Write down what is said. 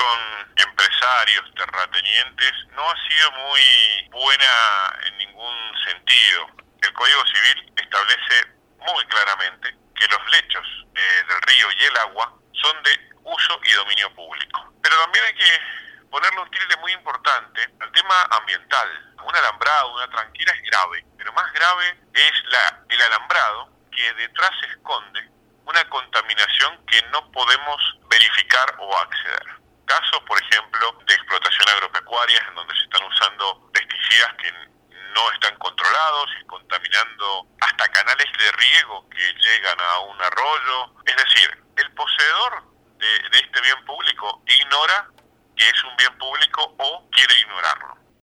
son empresarios, terratenientes, no ha sido muy buena en ningún sentido. El Código Civil establece muy claramente que los lechos del río y el agua son de uso y dominio público. Pero también hay que ponerle un tilde muy importante al tema ambiental. Un alambrado, una tranquera es grave, pero más grave es el alambrado que detrás esconde una contaminación que no podemos verificar o acceder. Casos, por ejemplo, de explotación agropecuaria en donde se están usando pesticidas que no están controlados y contaminando hasta canales de riego que llegan a un arroyo. Es decir, el poseedor de este bien público ignora